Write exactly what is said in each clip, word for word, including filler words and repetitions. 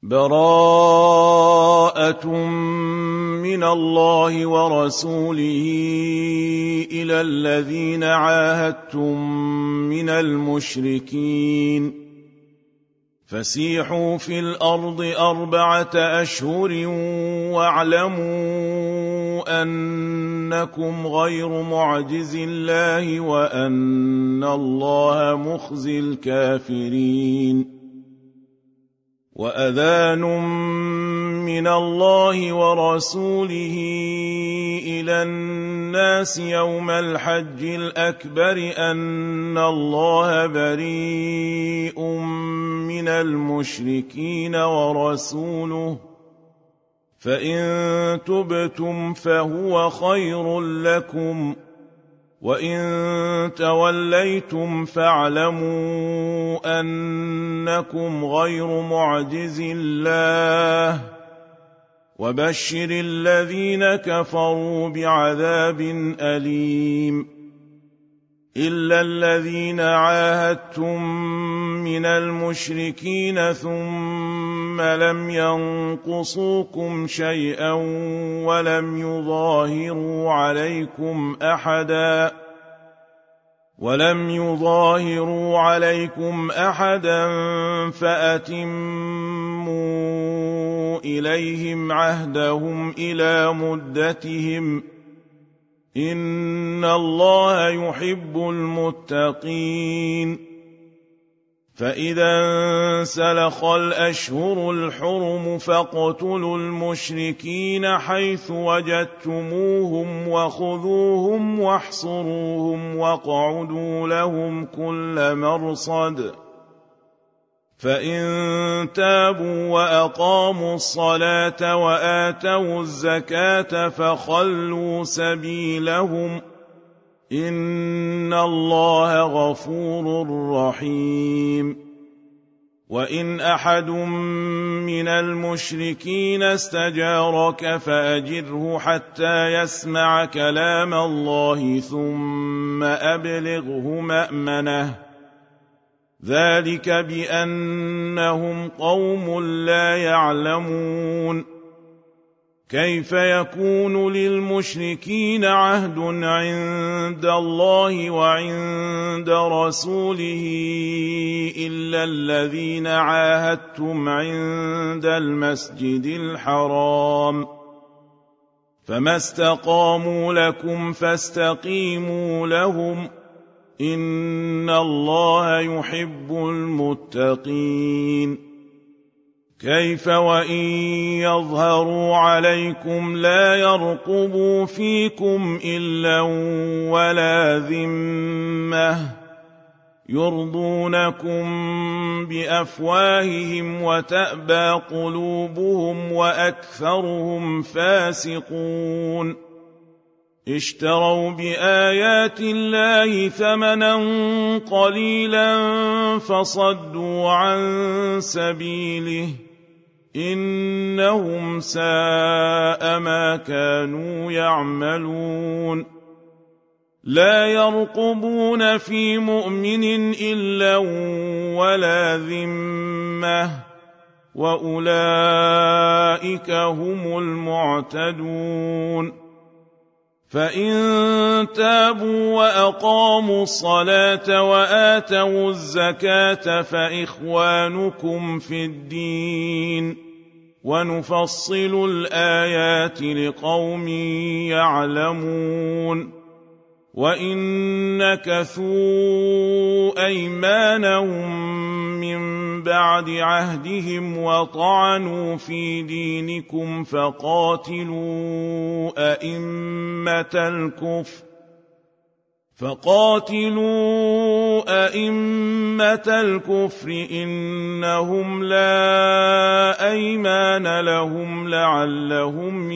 براءة من الله ورسوله إلى الذين عاهدتم من المشركين فسيحوا في الأرض أربعة أشهر واعلموا أنكم غير معجز الله وأن الله مخزي الكافرين وأذان من الله ورسوله إلى الناس يوم الحج الأكبر أن الله بريء من المشركين ورسوله فإن تبتم فهو خير لكم وإن توليتم فاعلموا أنكم غير معجز الله وبشر الذين كفروا بعذاب أليم إلا الذين عاهدتم من المشركين ثم لم ينقصوكم شيئا ولم يظاهروا عليكم أحدا ولم يظاهروا عليكم أحدا فأتموا إليهم عهدهم إلى مدتهم إن الله يحب المتقين فإذا انسلخ الأشهر الحرم فاقتلوا المشركين حيث وجدتموهم وخذوهم واحصروهم واقعدوا لهم كل مرصد فإن تابوا وأقاموا الصلاة وآتوا الزكاة فخلوا سبيلهم إن الله غفور رحيم وإن أحد من المشركين استجارك فأجره حتى يسمع كلام الله ثم أبلغه مأمنه ذلك بأنهم قوم لا يعلمون كيف يكون للمشركين عهد عند الله وعند رسوله إلا الذين عاهدتم عند المسجد الحرام فما استقاموا لكم فاستقيموا لهم إن الله يحب المتقين كيف وإن يظهروا عليكم لا يرقبوا فيكم إلا ولا ذمة يرضونكم بأفواههم وتأبى قلوبهم وأكثرهم فاسقون اشتروا بآيات الله ثمنا قليلا فصدوا عن سبيله إنهم ساء ما كانوا يعملون لا يرقبون في مؤمن إلا ولا ذمة وأولئك هم المعتدون فإن تابوا وأقاموا الصلاة وآتوا الزكاة فإخوانكم في الدين ونفصل الآيات لقوم يعلمون وإن نكثوا أيمانهم من بعد عهدهم وطعنوا في دينكم فقاتلوا أئمة الكفر فقاتلوا أئمة الكفر إنهم لا أيمان لهم لعلهم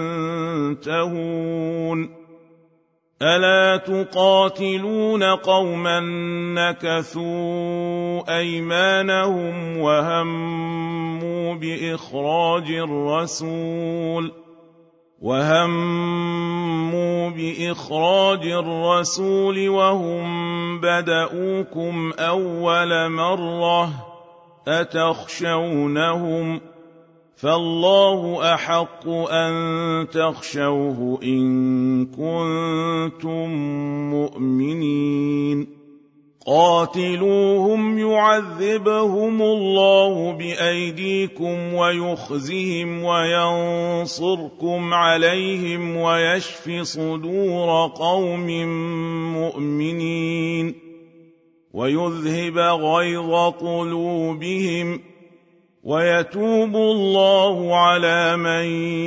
ينتهون ألا تقاتلون قوما نكثوا أيمانهم وهموا بإخراج الرسول وهموا بإخراج الرسول وهم بدؤوكم أول مرة أتخشونهم فالله أحق أن تخشوه إن كنتم مؤمنين قاتلوهم يعذبهم الله بأيديكم ويخزهم وينصركم عليهم ويشف صدور قوم مؤمنين ويذهب غيظ قلوبهم ويتوب الله على من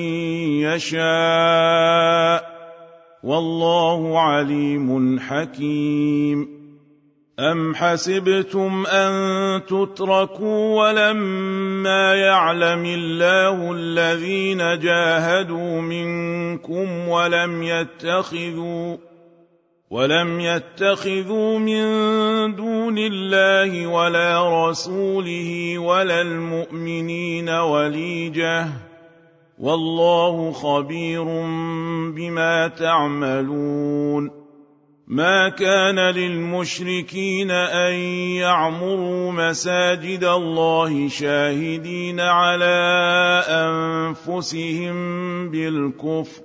يشاء والله عليم حكيم أم حسبتم أن تتركوا ولما يعلم الله الذين جاهدوا منكم ولم يتخذوا ولم يتخذوا من دون الله ولا رسوله ولا المؤمنين وليجة والله خبير بما تعملون ما كان للمشركين أن يعمروا مساجد الله شاهدين على أنفسهم بالكفر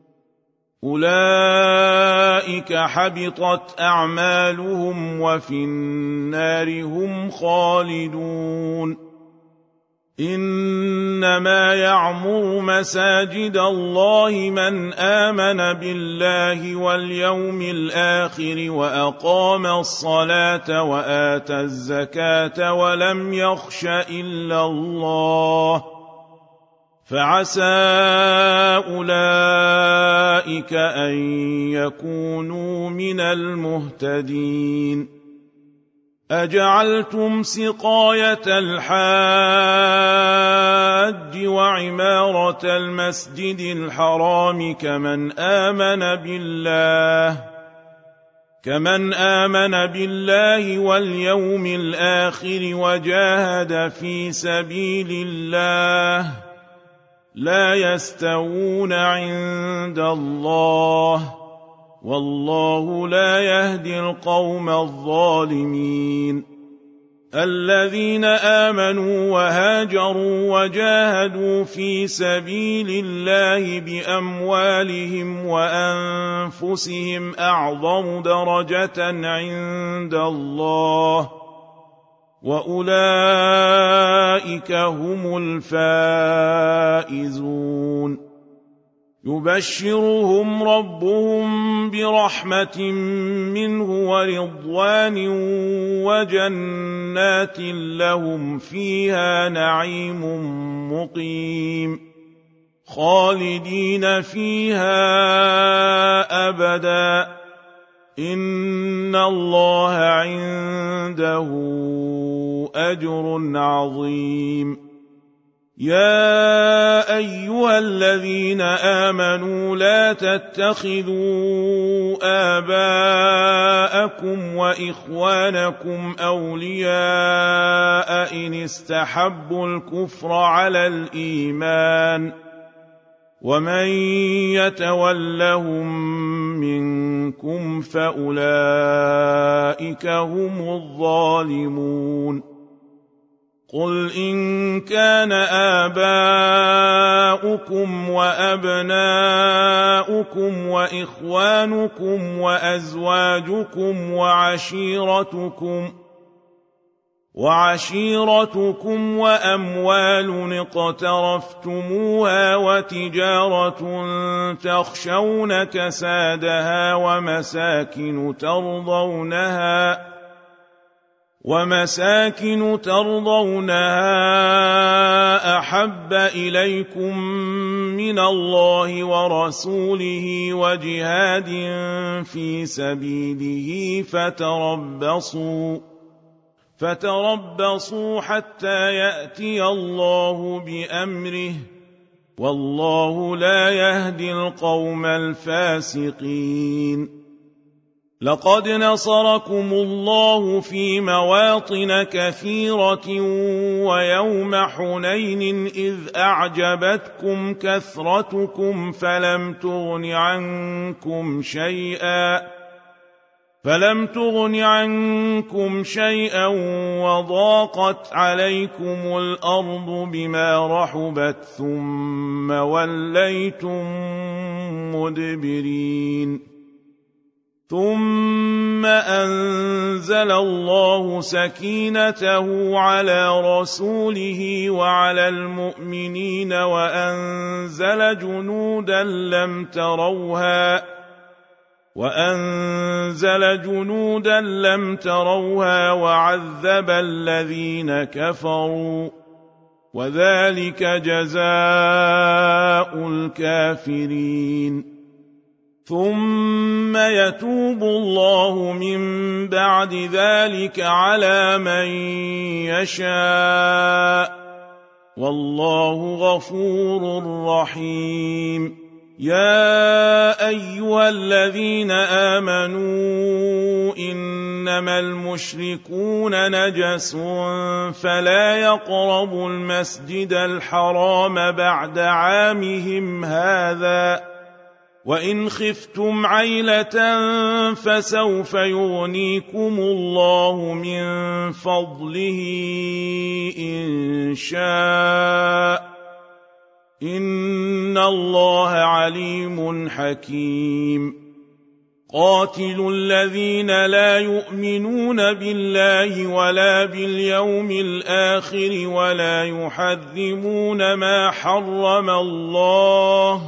أولئك حبطت أعمالهم وفي النار هم خالدون إنما يعمر مساجد الله من آمن بالله واليوم الآخر وأقام الصلاة وآتى الزكاة ولم يخش إلا الله فعسى أولئك أن يكونوا من المهتدين أجعلتم سقاية الحاج وعمارة المسجد الحرام كمن آمن بالله كمن آمن بالله واليوم الآخر وجاهد في سبيل الله لا يستوون عند الله والله لا يهدي القوم الظالمين الذين آمنوا وهاجروا وجاهدوا في سبيل الله بأموالهم وأنفسهم أعظم درجة عند الله وأولئك هم الفائزون يبشرهم ربهم برحمة منه ورضوان وجنات لهم فيها نعيم مقيم خالدين فيها أبدا إن الله عنده أجر عظيم يا أيها الذين آمنوا لا تتخذوا آباءكم وإخوانكم أولياء إن استحبوا الكفر على الإيمان ومن يتولهم منكم فأولئك هم الظالمون قل إن كان آباؤكم وأبناؤكم وإخوانكم وأزواجكم وعشيرتكم وعشيرتكم وأموال اقترفتموها وتجارة تخشون كسادها ومساكن ترضونها ومساكن ترضونها أحب إليكم من الله ورسوله وجهاد في سبيله فتربصوا فتربصوا حتى يأتي الله بأمره والله لا يهدي القوم الفاسقين لقد نصركم الله في مواطن كثيرة ويوم حنين إذ أعجبتكم كثرتكم فلم تغن عنكم شيئا فلم تغن عنكم شيئا وضاقت عليكم الأرض بما رحبت ثم وليتم مدبرين ثم أنزل الله سكينته على رسوله وعلى المؤمنين وأنزل جنودا لم تروها وأنزل جنودا لم تروها وعذب الذين كفروا وذلك جزاء الكافرين ثم يتوب الله من بعد ذلك على من يشاء والله غفور رحيم يا أيها الذين آمنوا إنما المشركون نجس فلا يقربوا المسجد الحرام بعد عامهم هذا وإن خفتم عيلة فسوف يغنيكم الله من فضله إن شاء إن الله عليم حكيم قاتلوا الذين لا يؤمنون بالله ولا باليوم الآخر ولا يحرمون ما حرم الله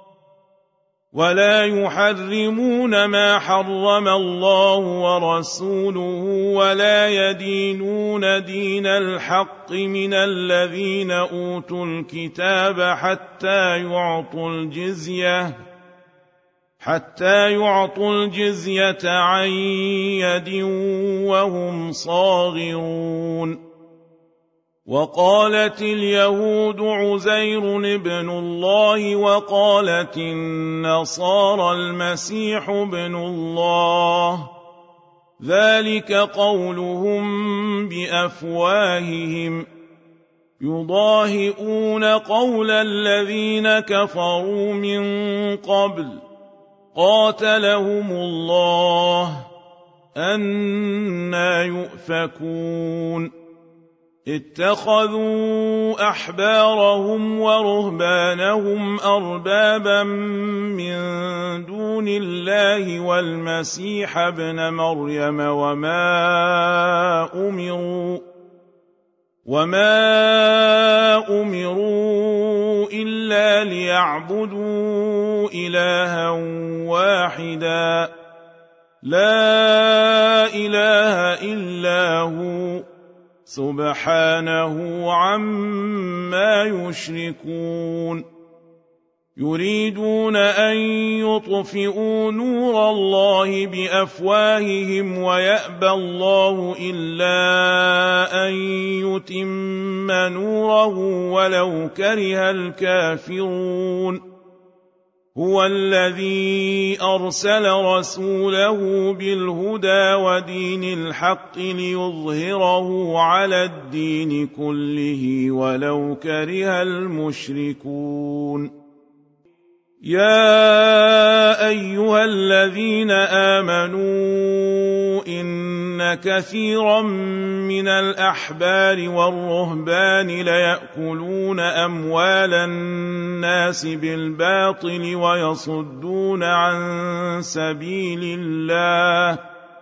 ولا يحرمون ما حرم الله ورسوله ولا يدينون دين الحق من الذين أوتوا الكتاب حتى يعطوا الجزية حتى يعطوا الجزية عن يد وهم صاغرون وقالت اليهود عزير ابن الله وقالت النصارى المسيح ابن الله ذلك قولهم بأفواههم يضاهئون قول الذين كفروا من قبل قاتلهم الله أنى يؤفكون اتخذوا أحبارهم ورهبانهم أربابا من دون الله والمسيح ابن مريم وما أمروا وما أمروا إلا ليعبدوا إلها واحدا لا إله إلا هو سبحانه عما يشركون يريدون أن يطفئوا نور الله بأفواههم ويأبى الله إلا أن يتم نوره ولو كره الكافرون هو الذي أرسل رسوله بالهدى ودين الحق ليظهره على الدين كله ولو كره المشركون يا أيها الذين آمنوا إن كثيرا من الأحبار والرهبان ليأكلون أموال الناس بالباطل ويصدون عن سبيل الله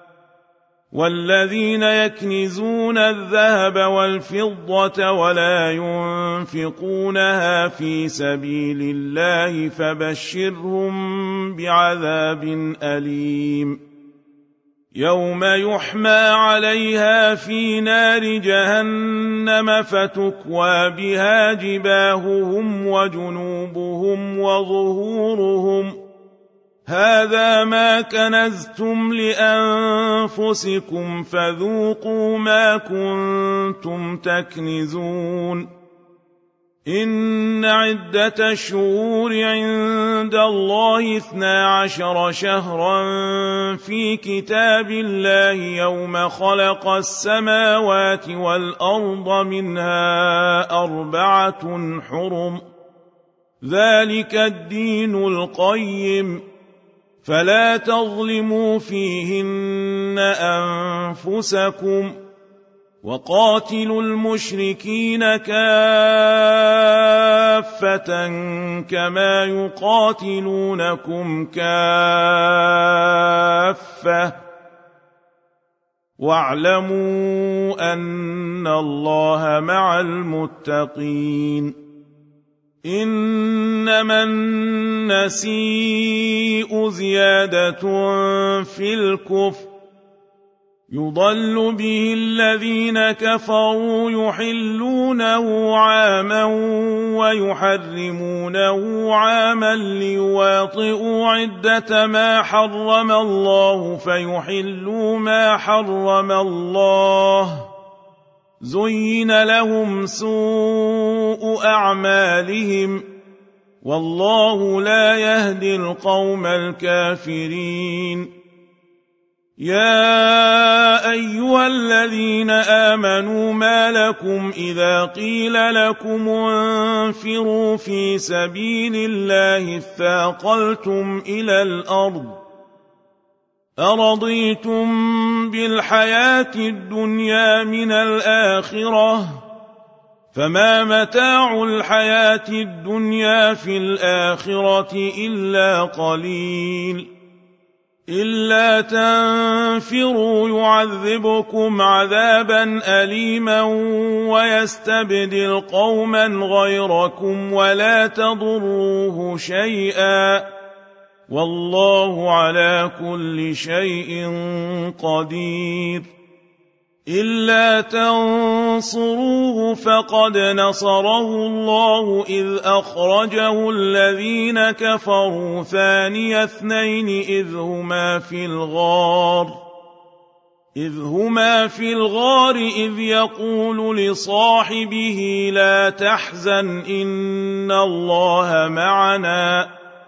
والذين يكنزون الذهب والفضة ولا ينفقونها في سبيل الله فبشرهم بعذاب أليم يوم يحمى عليها في نار جهنم فتكوى بها جباههم وجنوبهم وظهورهم هذا ما كنزتم لأنفسكم فذوقوا ما كنتم تكنزون إن عدة الشهور عند الله اثنا عشر شهرا في كتاب الله يوم خلق السماوات والأرض منها أربعة حرم ذلك الدين القيم فلا تظلموا فيهن أنفسكم وقاتلوا المشركين كافة كما يقاتلونكم كافة واعلموا أن الله مع المتقين إنما النسيء زيادة في الكفر يضل به الذين كفروا يحلونه عاما ويحرمونه عاما ليواطئوا عدة ما حرم الله فيحلوا ما حرم الله زين لهم سوء أعمالهم والله لا يهدي القوم الكافرين يا أيها الذين آمنوا ما لكم إذا قيل لكم انفروا في سبيل الله اثاقلتم إلى الأرض أرضيتم بالحياة الدنيا من الآخرة فما متاع الحياة الدنيا في الآخرة إلا قليل إلا تنفروا يعذبكم عذابا أليما ويستبدل قوما غيركم ولا تضروه شيئا والله على كل شيء قدير إلا تنصروه فقد نصره الله إذ أخرجه الذين كفروا ثاني اثنين إذ هما في الغار إذ هما في الغار إذ يقول لصاحبه لا تحزن إن الله معنا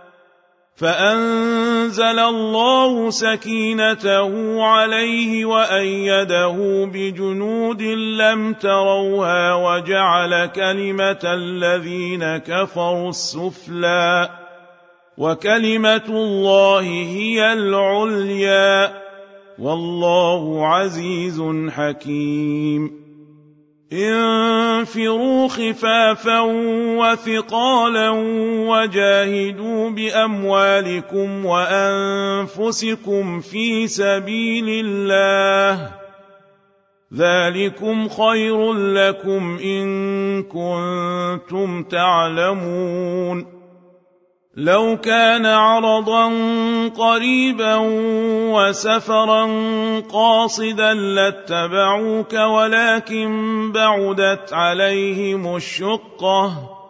فأنزل الله سكينته عليه وأيده بجنود لم تروها وجعل كلمة الذين كفروا السفلى وكلمة الله هي العليا والله عزيز حكيم انفروا خفافا وثقالا وجاهدوا بأموالكم وأنفسكم في سبيل الله ذلكم خير لكم إن كنتم تعلمون لو كان عرضا قريبا وسفرا قاصدا لاتبعوك ولكن بعدت عليهم الشقة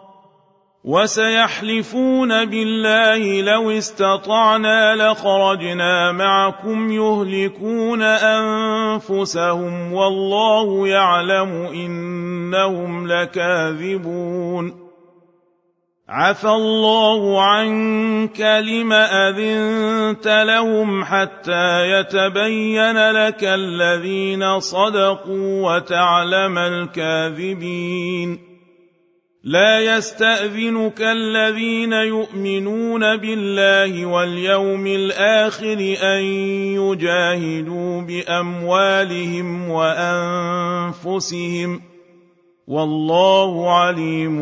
وسيحلفون بالله لو استطعنا لخرجنا معكم يهلكون أنفسهم والله يعلم إنهم لكاذبون عفى الله عنك لم أذنت لهم حتى يتبين لك الذين صدقوا وتعلم الكاذبين لا يستأذنك الذين يؤمنون بالله واليوم الآخر أن يجاهدوا بأموالهم وأنفسهم والله عليم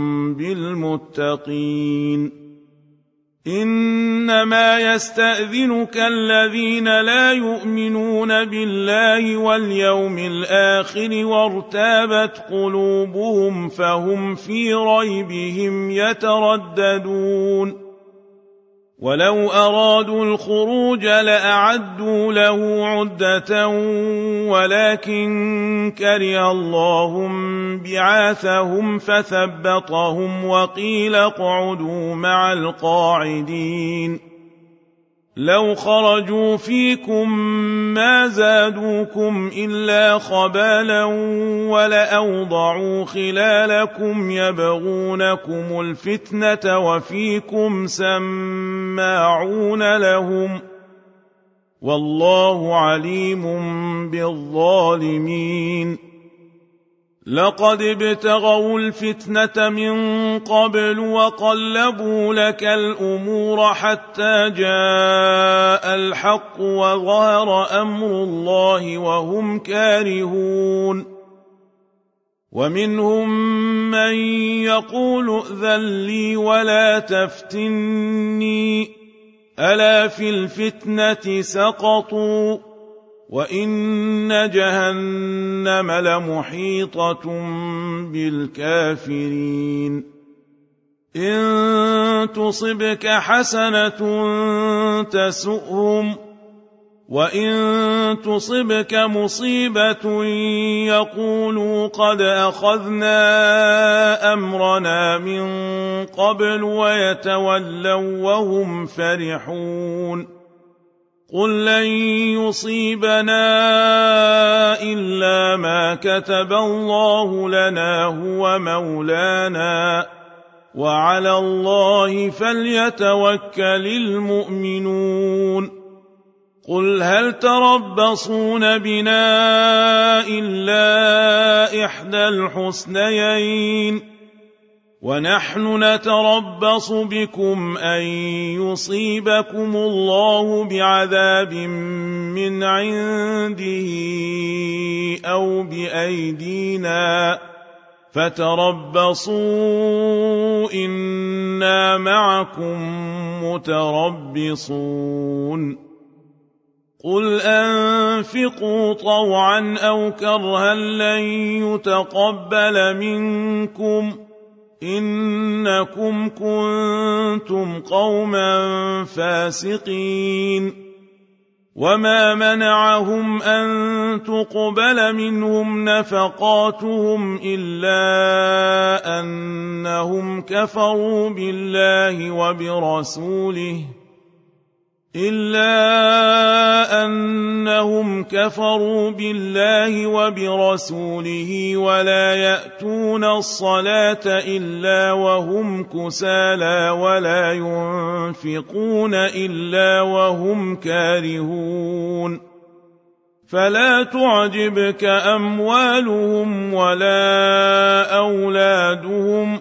بالمتقين إنما يستأذنك الذين لا يؤمنون بالله واليوم الآخر وارتابت قلوبهم فهم في ريبهم يترددون ولو أرادوا الخروج لأعدوا له عدة ولكن كره الله بعاثهم فثبطهم وقيل اقعدوا مع القاعدين لو خرجوا فيكم ما زادوكم إلا خبالا ولأوضعوا خلالكم يبغونكم الفتنة وفيكم سماعون لهم والله عليم بالظالمين لقد ابتغوا الفتنة من قبل وقلبوا لك الأمور حتى جاء الحق وظهر أمر الله وهم كارهون ومنهم من يقول ائذن لي ولا تفتني ألا في الفتنة سقطوا وإن جهنم لمحيطة بالكافرين إن تصبك حسنة تسؤهم وإن تصبك مصيبة يقولوا قد أخذنا أمرنا من قبل ويتولوا وهم فرحون قل لن يصيبنا إلا ما كتب الله لنا هو مولانا وعلى الله فليتوكل المؤمنون قل هل تربصون بنا إلا إحدى الحسنيين ونحن نتربص بكم أن يصيبكم الله بعذاب من عنده أو بأيدينا فتربصوا إنا معكم متربصون قل أنفقوا طوعا أو كرها لن يتقبل منكم إنكم كنتم قوما فاسقين وما منعهم أن تقبل منهم نفقاتهم إلا أنهم كفروا بالله وبرسوله إلا أنهم كفروا بالله وبرسوله ولا يأتون الصلاة إلا وهم كسالى ولا ينفقون إلا وهم كارهون فلا تعجبك أموالهم ولا أولادهم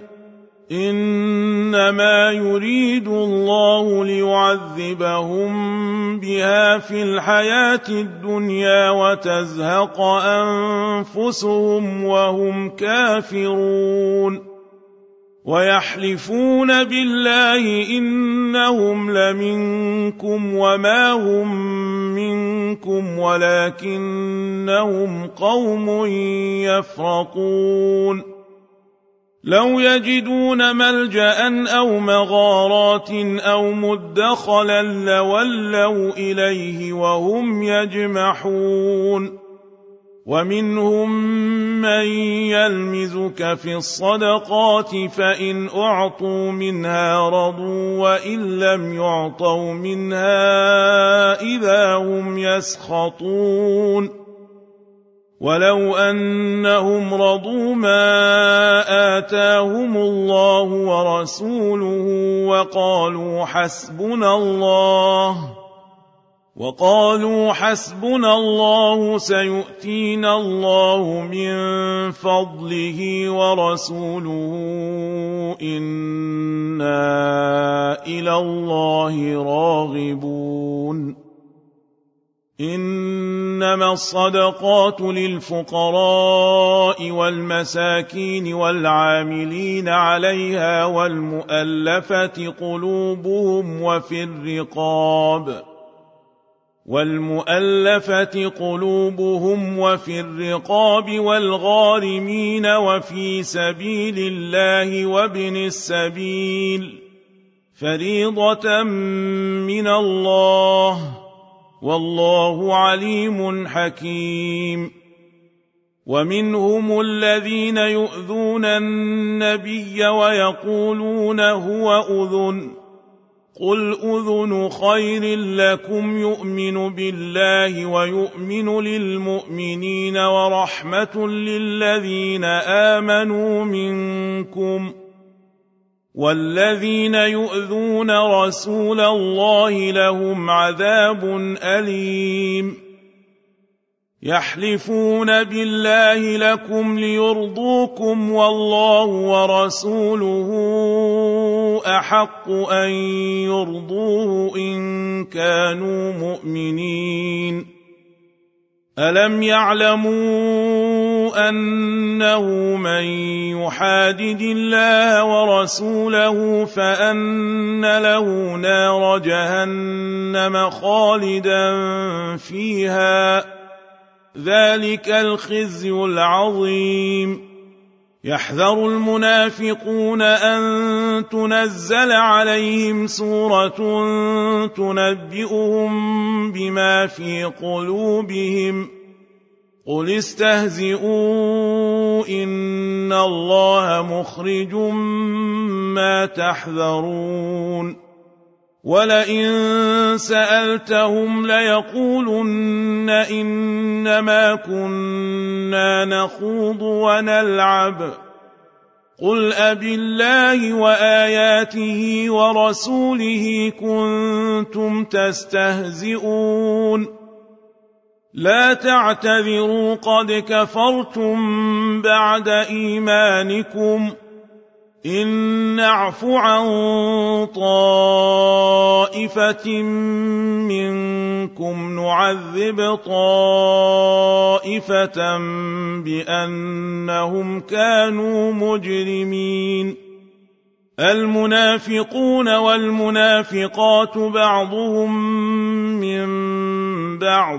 إنما يريد الله ليعذبهم بها في الحياة الدنيا وتزهق أنفسهم وهم كافرون ويحلفون بالله إنهم لمنكم وما هم منكم ولكنهم قوم يفرقون لو يجدون ملجأ أو مغارات أو مدخلا لولوا إليه وهم يجمحون ومنهم من يلمزك في الصدقات فإن أعطوا منها رضوا وإن لم يعطوا منها إذا هم يسخطون ولو أنهم رضوا ما آتاهم الله ورسوله وقالوا حسبنا الله وقالوا حسبنا الله سيؤتينا الله من فضله ورسوله إنا إلى الله راغبون إنما الصدقات للفقراء والمساكين والعاملين عليها والمؤلفة قلوبهم وفي الرقاب والمؤلفة قلوبهم وفي الرقاب والغارمين وفي سبيل الله وابن السبيل فريضة من الله والله عليم حكيم ومنهم الذين يؤذون النبي ويقولون هو أذن قل أذن خير لكم يؤمن بالله ويؤمن للمؤمنين ورحمة للذين آمنوا منكم والذين يؤذون رسول الله لهم عذاب أليم يحلفون بالله لكم ليرضوكم والله ورسوله أحق أن يرضوه إن كانوا مؤمنين ألم يعلموا أنه من يحادد الله ورسوله فأن له نار جهنم خالدا فيها ذلك الخزي العظيم يحذر المنافقون أن تنزل عليهم سورة تنبئهم بما في قلوبهم قل استهزئوا إن الله مخرج ما تحذرون ولئن سألتهم ليقولن إنما كنا نخوض ونلعب قل أبالله وآياته ورسوله كنتم تستهزئون لا تعتذروا قد كفرتم بعد إيمانكم إن نعف عن طائفة منكم نعذب طائفة بأنهم كانوا مجرمين المنافقون والمنافقات بعضهم من بعض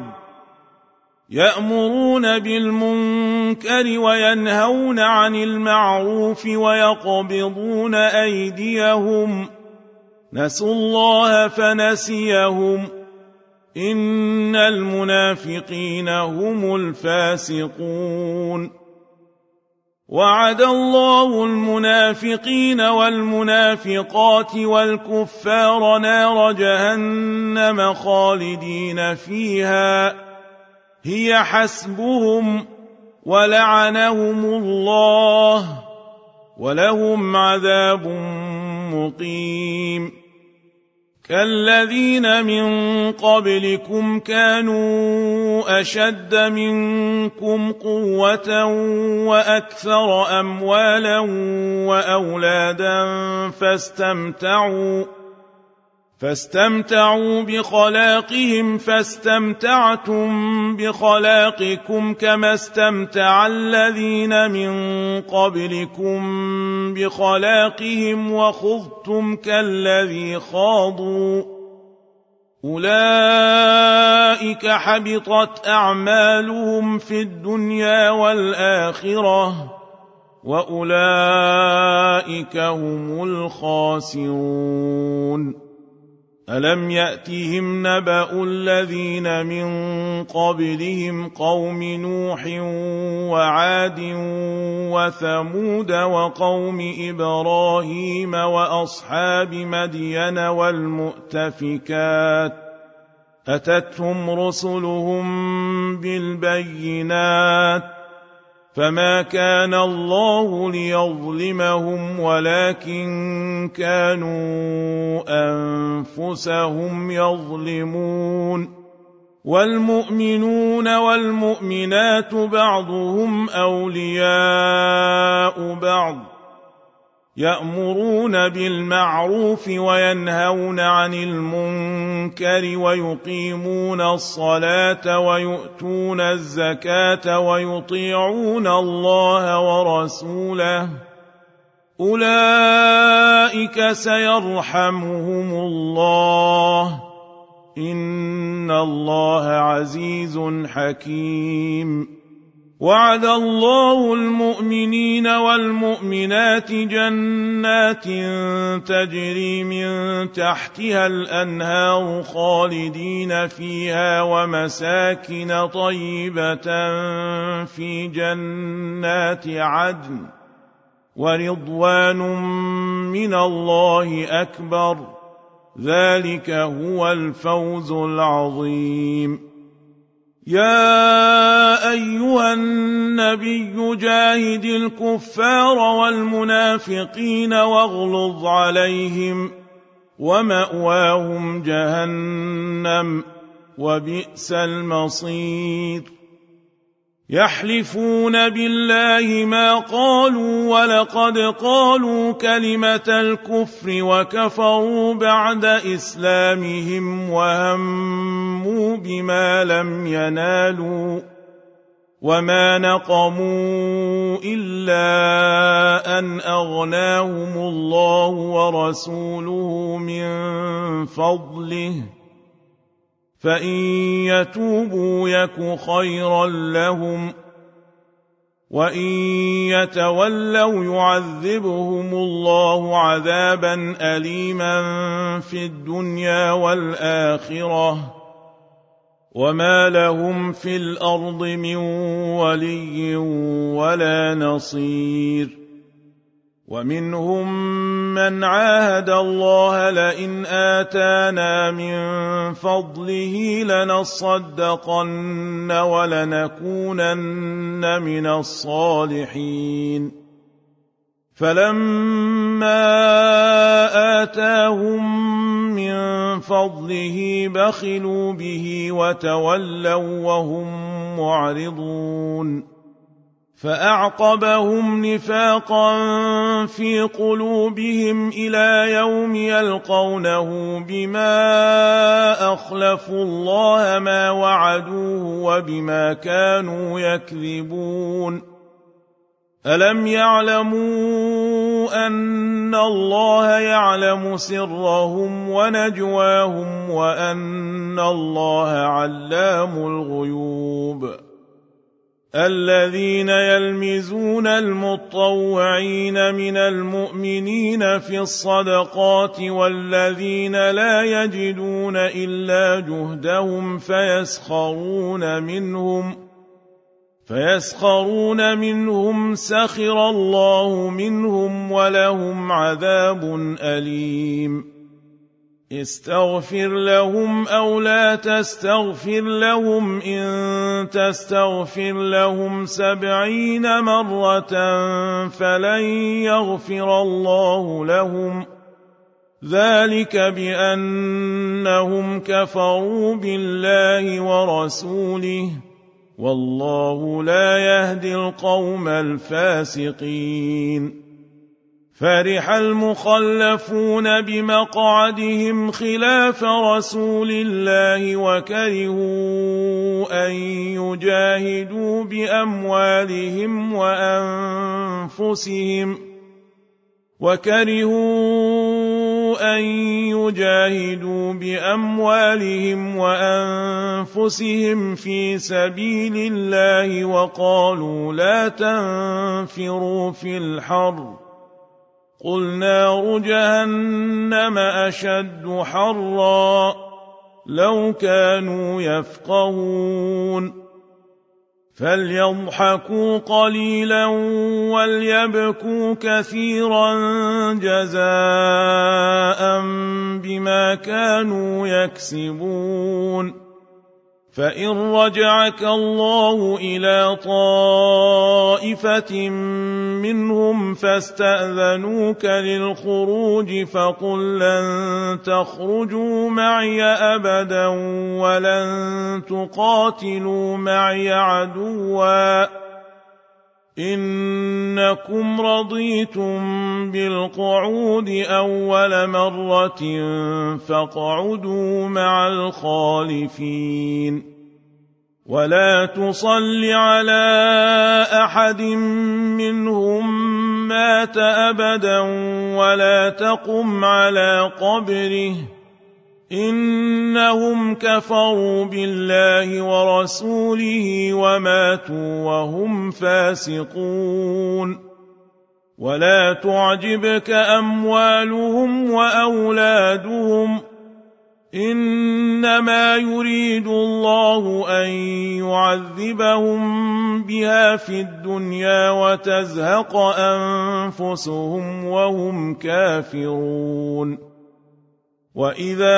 يأمرون بالمنكر وينهون عن المعروف ويقبضون أيديهم نسوا الله فنسيهم إن المنافقين هم الفاسقون وعد الله المنافقين والمنافقات والكفار نار جهنم خالدين فيها هي حسبهم ولعنهم الله ولهم عذاب مقيم كالذين من قبلكم كانوا أشد منكم قوة وأكثر أموالا وأولادا فاستمتعوا فاستمتعوا بخلاقهم فاستمتعتم بخلاقكم كما استمتع الذين من قبلكم بخلاقهم وخضتم كالذي خاضوا أولئك حبطت أعمالهم في الدنيا والآخرة وأولئك هم الخاسرون ألم يأتهم نبأ الذين من قبلهم قوم نوح وعاد وثمود وقوم إبراهيم وأصحاب مدين والمؤتفكات أتتهم رسلهم بالبينات فما كان الله ليظلمهم ولكن كانوا أنفسهم يظلمون والمؤمنون والمؤمنات بعضهم أولياء بعض يأمرون بالمعروف وينهون عن المنكر ويقيمون الصلاة ويؤتون الزكاة ويطيعون الله ورسوله أولئك سيرحمهم الله إن الله عزيز حكيم وعد الله المؤمنين والمؤمنات جنات تجري من تحتها الأنهار خالدين فيها ومساكن طيبة في جنات عدن ورضوان من الله أكبر ذلك هو الفوز العظيم يا أيها النبي جاهد الكفار والمنافقين واغلظ عليهم ومأواهم جهنم وبئس المصير يحلفون بالله ما قالوا ولقد قالوا كلمة الكفر وكفروا بعد إسلامهم وهموا بما لم ينالوا وما نقموا إلا أن أغناهم الله ورسوله من فضله فإن يتوبوا يك خيرا لهم وإن يتولوا يعذبهم الله عذابا أليما في الدنيا والآخرة وما لهم في الأرض من ولي ولا نصير ومنهم من عاهد الله لئن آتانا من فضله لنصدقن ولنكونن من الصالحين فلما آتاهم من فضله بخلوا به وتولوا وهم معرضون فأعقبهم نفاقا في قلوبهم إلى يوم يلقونه بما أخلفوا الله ما وعدوه وبما كانوا يكذبون ألم يعلموا أن الله يعلم سرهم ونجواهم وأن الله علام الغيوب الذين يلمزون المطوعين من المؤمنين في الصدقات والذين لا يجدون إلا جهدهم فيسخرون منهم فيسخرون منهم سخر الله منهم ولهم عذاب أليم استغفر لهم أو لا تستغفر لهم إن تستغفر لهم سبعين مرة فلن يغفر الله لهم ذلك بأنهم كفروا بالله ورسوله والله لا يهدي القوم الفاسقين فرح المخلفون بمقعدهم خلاف رسول الله وكرهوا أن يجاهدوا بأموالهم وأنفسهم وكرهوا أن يجاهدوا بأموالهم وأنفسهم في سبيل الله وقالوا لا تنفروا في الحر قل نار جهنم أشد حرا لو كانوا يفقهون فليضحكوا قليلا وليبكوا كثيرا جزاء بما كانوا يكسبون فإن رجعك الله إلى طائفة منهم فاستأذنوك للخروج فقل لن تخرجوا معي أبدا ولن تقاتلوا معي عدوا إنكم رضيتم بالقعود أول مرة فاقعدوا مع الخالفين ولا تصل على أحد منهم مات أبدا ولا تقم على قبره إنهم كفروا بالله ورسوله وماتوا وهم فاسقون ولا تعجبك أموالهم وأولادهم إنما يريد الله أن يعذبهم بها في الدنيا وتزهق أنفسهم وهم كافرون وإذا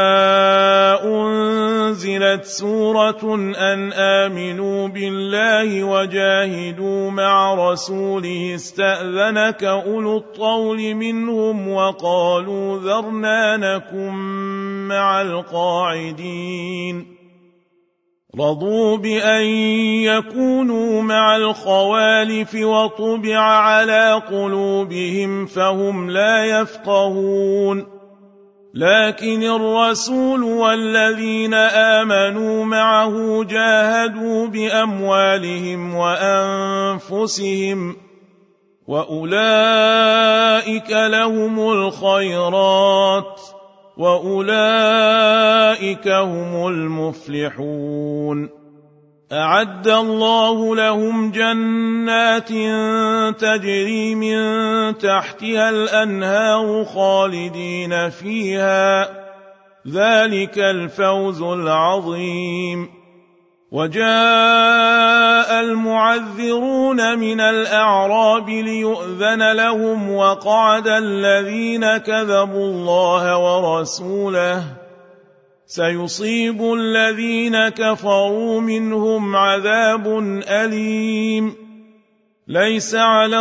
أنزلت سورة أن آمنوا بالله وجاهدوا مع رسوله استأذنك أولو الطول منهم وقالوا ذرنا نكن مع القاعدين رضوا بأن يكونوا مع الخوالف وطبع على قلوبهم فهم لا يفقهون لكن الرسول والذين آمنوا معه جاهدوا بأموالهم وأنفسهم وأولئك لهم الخيرات وأولئك هم المفلحون أعد الله لهم جنات تجري من تحتها الأنهار خالدين فيها ذلك الفوز العظيم وجاء المعذرون من الأعراب ليؤذن لهم وقعد الذين كذبوا الله ورسوله سيصيب الذين كفروا منهم عذاب أليم ليس على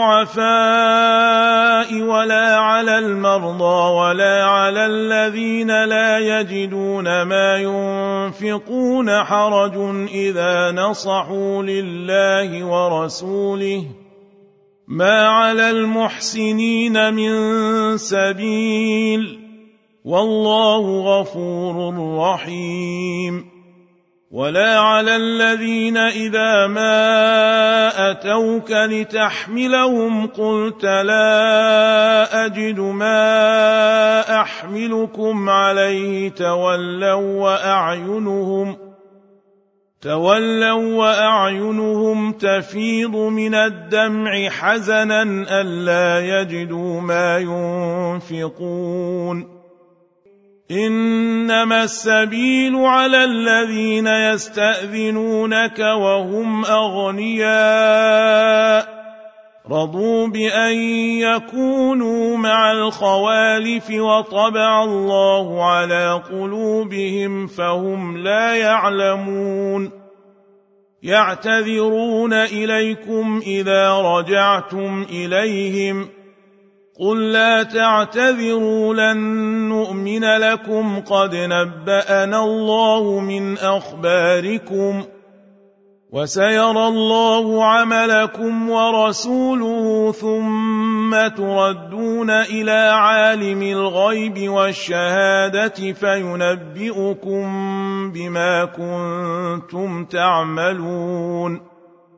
الضعفاء ولا على المرضى ولا على الذين لا يجدون ما ينفقون حرج إذا نصحوا لله ورسوله ما على المحسنين من سبيل والله غفور رحيم ولا على الذين إذا ما أتوك لتحملهم قلت لا أجد ما أحملكم عليه تولوا وأعينهم تولوا وأعينهم تفيض من الدمع حزنا ألا يجدوا ما ينفقون إنما السبيل على الذين يستأذنونك وهم أغنياء رضوا بأن يكونوا مع الخوالف وطبع الله على قلوبهم فهم لا يعلمون يعتذرون إليكم إذا رجعتم إليهم قل لا تعتذروا لن نؤمن لكم قد نبأنا الله من أخباركم وسيرى الله عملكم ورسوله ثم تردون إلى عالم الغيب والشهادة فينبئكم بما كنتم تعملون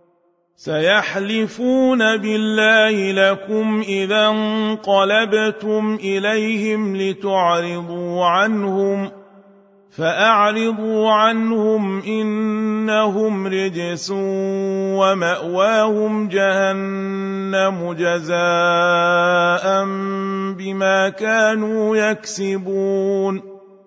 سيحلفون بالله لكم إذا انقلبتم إليهم لتعرضوا عنهم فأعرضوا عنهم إنهم رجس ومأواهم جهنم جزاء بما كانوا يكسبون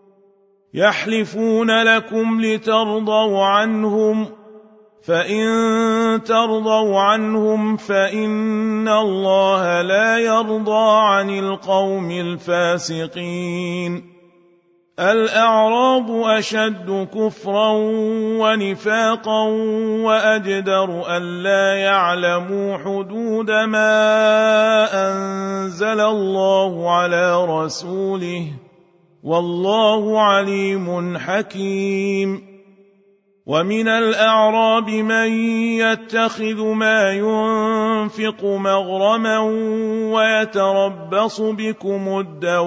يحلفون لكم لترضوا عنهم فإن ترضوا عنهم فإن الله لا يرضى عن القوم الفاسقين الأعراب أشد كفرا ونفاقا وأجدر ألا يعلموا حدود ما أنزل الله على رسوله والله عليم حكيم ومن الأعراب من يتخذ ما ينفق مغرما ويتربص بكم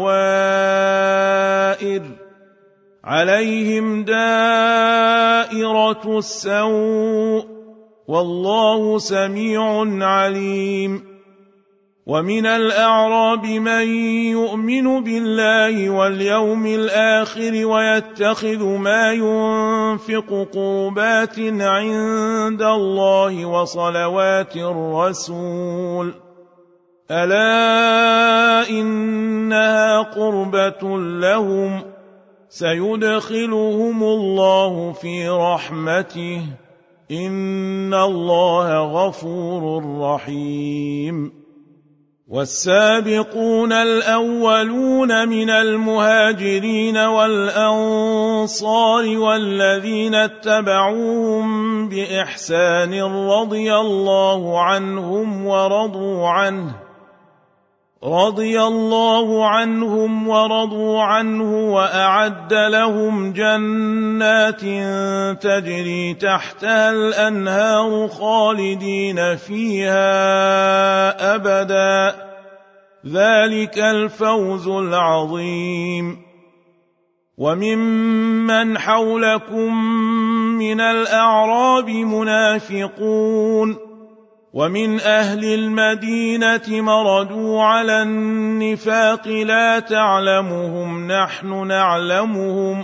الدوائر عليهم دائرة السوء والله سميع عليم ومن الأعراب من يؤمن بالله واليوم الآخر ويتخذ ما ينفق قربات عند الله وصلوات الرسول ألا إنها قربة لهم سيدخلهم الله في رحمته إن الله غفور رحيم والسابقون الأولون من المهاجرين والأنصار والذين اتبعوهم بإحسان رضي الله عنهم ورضوا عنه رضي الله عنهم ورضوا عنه وأعد لهم جنات تجري تحتها الأنهار خالدين فيها أبدا ذلك الفوز العظيم. وممن حولكم من الأعراب منافقون ومن أهل المدينة مردوا على النفاق لا تعلمهم نحن نعلمهم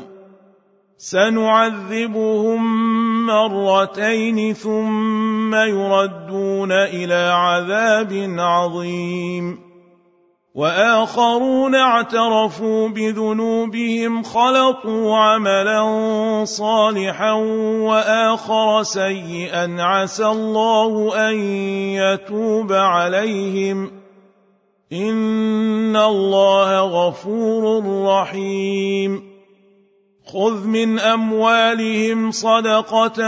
سنعذبهم مرتين ثم يردون إلى عذاب عظيم. وآخرون اعترفوا بذنوبهم خلطوا عملا صالحا وآخر سيئا عسى الله أن يتوب عليهم إن الله غفور رحيم. خذ من أموالهم صدقة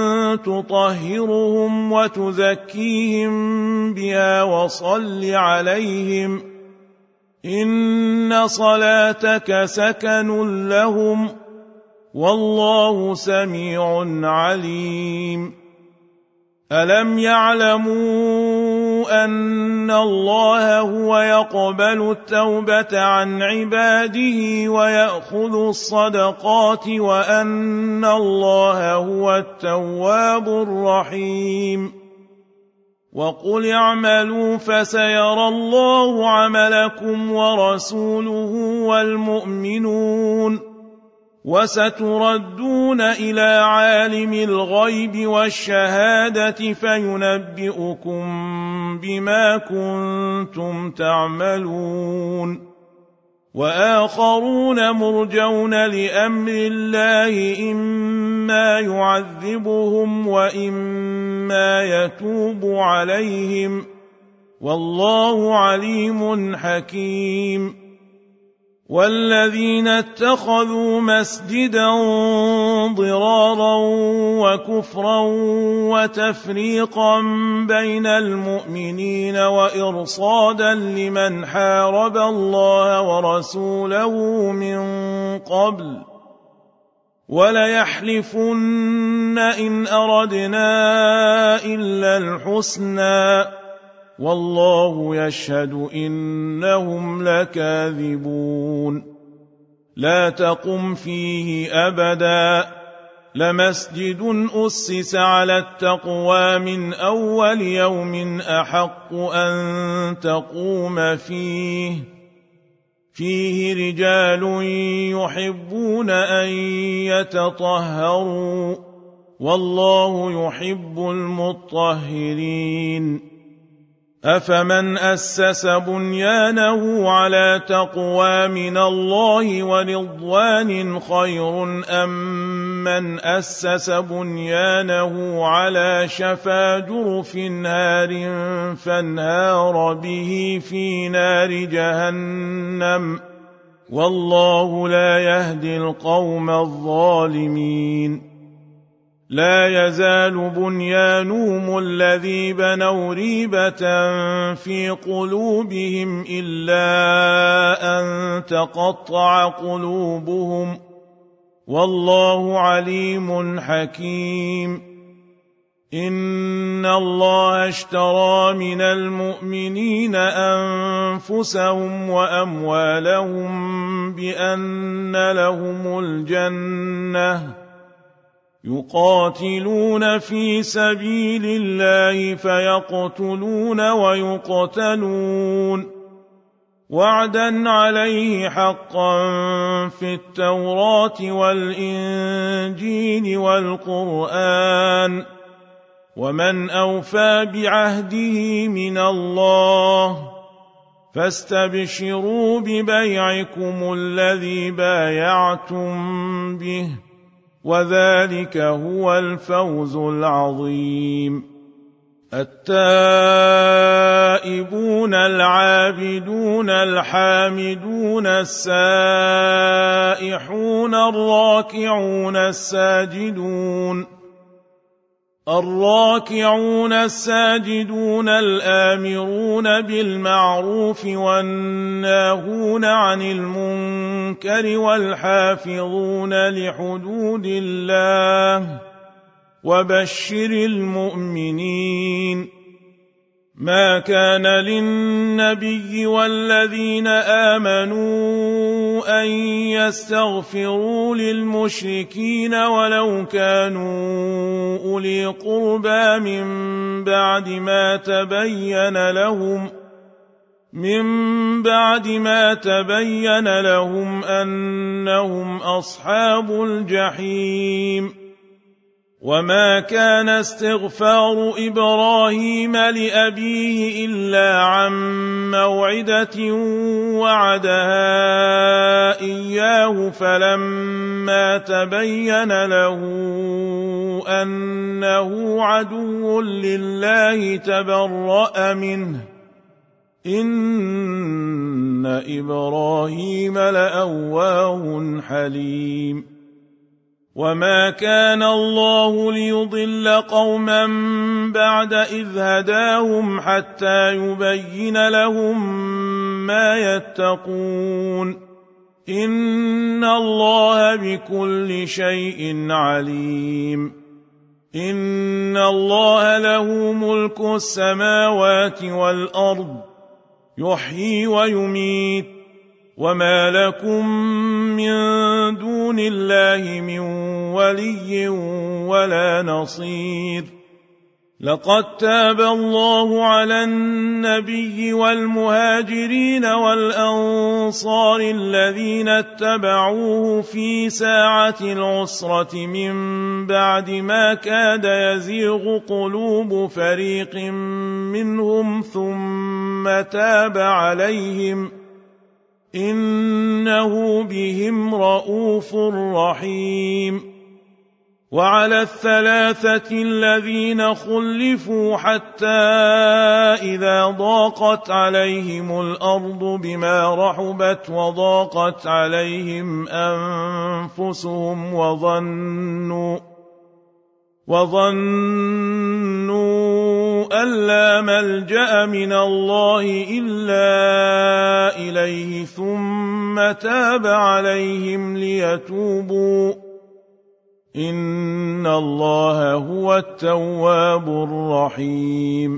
تطهرهم وتزكيهم بها وصل عليهم إن صلاتك سكن لهم والله سميع عليم. ألم يعلموا أن الله هو يقبل التوبة عن عباده ويأخذ الصدقات وأن الله هو التواب الرحيم. وقل اعملوا فسيرى الله عملكم ورسوله والمؤمنون وستردون إلى عالم الغيب والشهادة فينبئكم بما كنتم تعملون. وآخرون مرجون لأمر الله إما يعذبهم وإما يتوب عليهم والله عليم حكيم. والذين اتخذوا مسجدا ضرارا وكفرا وتفريقا بين المؤمنين وإرصادا لمن حارب الله ورسوله من قبل وليحلفن إن أردنا إلا الحسنى والله يشهد إنهم لكاذبون. لا تقم فيه أبدا لمسجد أسس على التقوى من أول يوم أحق أن تقوم فيه فيه رجال يحبون أن يتطهروا والله يحب المطهرين. أفمن أسس بنيانه على تقوى من الله ورضوان خير أم من أسس بنيانه على شفا جرف نار فانهار به في نار جهنم والله لا يهدي القوم الظالمين. لا يزال بنيانهم الذي بنوا ريبة في قلوبهم إلا أن تقطع قلوبهم والله عليم حكيم. إن الله اشترى من المؤمنين أنفسهم وأموالهم بأن لهم الجنة يقاتلون في سبيل الله فيقتلون ويقتلون وعدا عليه حقا في التوراة والإنجيل والقرآن ومن أوفى بعهده من الله فاستبشروا ببيعكم الذي بايعتم به وذلك هو الفوز العظيم. التائبون العابدون الحامدون السائحون الراكعون الساجدون الراكعون الساجدون الآمرون بالمعروف والناهون عن المنكر والحافظون لحدود الله وبشر المؤمنين. ما كان للنبي والذين آمنوا أن يستغفروا للمشركين ولو كانوا أولي قربى من بعد ما تبين لهم من بعد ما تبين لهم أنهم أصحاب الجحيم. وما كان استغفار إبراهيم لأبيه إلا عن موعدة وعدها إياه فلما تبين له أنه عدو لله تبرأ منه إن إبراهيم لأواه حليم. وما كان الله ليضل قوما بعد إذ هداهم حتى يبين لهم ما يتقون إن الله بكل شيء عليم. إن الله له ملك السماوات والأرض يحيي ويميت وما لكم من دون الله من ولي ولا نصير. لقد تاب الله على النبي والمهاجرين والأنصار الذين اتبعوه في ساعة العسرة من بعد ما كاد يزيغ قلوب فريق منهم ثم تاب عليهم إنه بهم رءوف رحيم. وعلى الثلاثة الذين خلفوا حتى إذا ضاقت عليهم الأرض بما رحبت وضاقت عليهم أنفسهم وظنوا وظنوا أن لا ملجأ من الله إلا إليه ثم تاب عليهم ليتوبوا إن الله هو التواب الرحيم.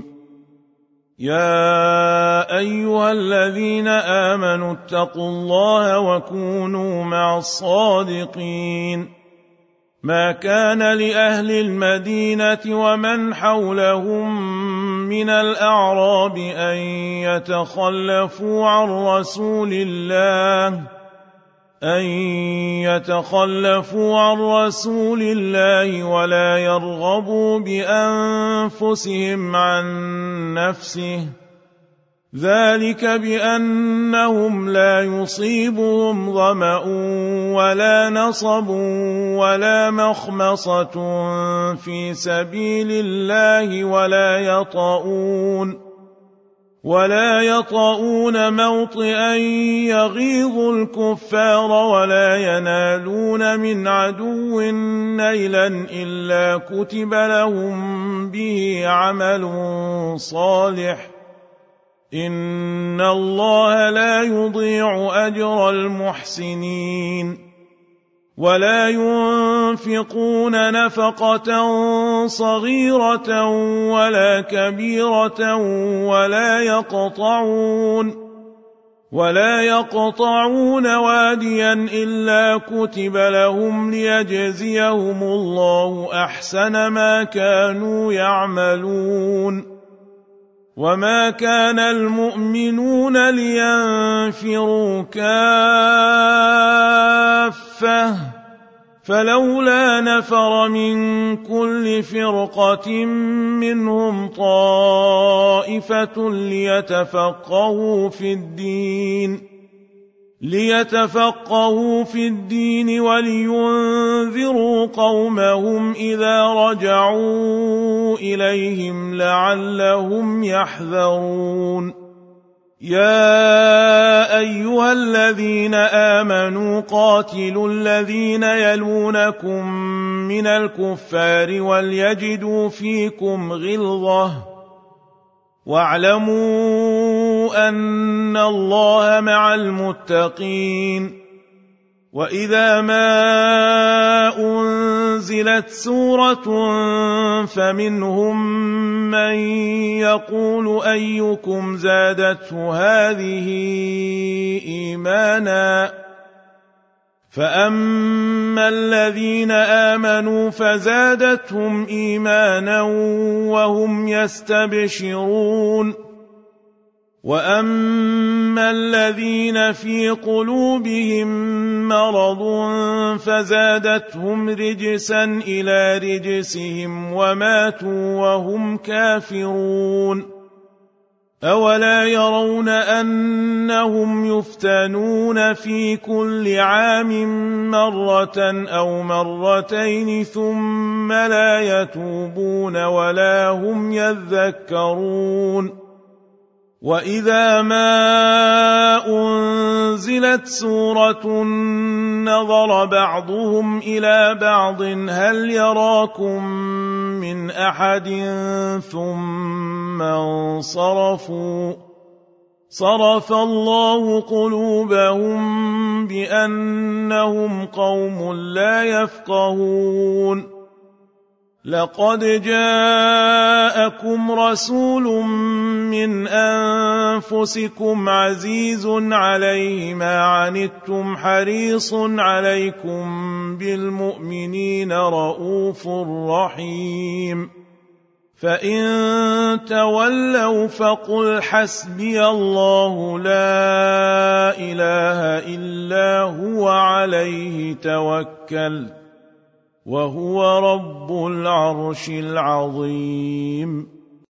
يا أيها الذين آمنوا اتقوا الله وكونوا مع الصادقين. ما كان لأهل المدينة ومن حولهم من الأعراب أن يتخلفوا عن رسول الله أن يتخلفوا عن رسول الله ولا يرغبوا بأنفسهم عن نفسه ذلك بأنهم لا يصيبهم ظمأ ولا نصب ولا مخمصة في سبيل الله ولا يطؤون ولا يطؤون موطئا يغيظ الكفار ولا ينالون من عدو نيلا إلا كتب لهم به عمل صالح إن الله لا يضيع أجر المحسنين. ولا ينفقون نفقة صغيرة ولا كبيرة ولا يقطعون ولا يقطعون واديا إلا كتب لهم ليجزيهم الله أحسن ما كانوا يعملون. وما كان المؤمنون لينفروا كافة فلولا نفر من كل فرقة منهم طائفة ليتفقهوا في الدين ليتفقهوا في الدين ولينذروا قومهم إذا رجعوا إليهم لعلهم يحذرون. يا يا أيها الذين آمنوا قاتلوا الذين يلونكم من الكفار وليجدوا فيكم غلظة واعلموا أن الله مع المتقين. وإذا ما أنزلت سورة فمنهم من يقول أيكم زادته هذه إيمانا فأما الذين آمنوا فزادتهم إيمانا وهم يستبشرون وأما الذين في قلوبهم مرض فزادتهم رجسا إلى رجسهم وماتوا وهم كافرون. أولا يرون أنهم يفتنون في كل عام مرة أو مرتين ثم لا يتوبون ولا هم يذكرون. وإذا ما أنزلت سورة نظر بعضهم إلى بعض هل يراكم من أحد ثم انصرفوا صرف الله قلوبهم بأنهم قوم لا يفقهون. لقد جاءكم رسول من أنفسكم عزيز عليه ما عنتم حريص عليكم بالمؤمنين رؤوف رحيم. فإن تولوا فقل حسبي الله لا إله إلا هو عليه توكلت وهو رب العرش العظيم.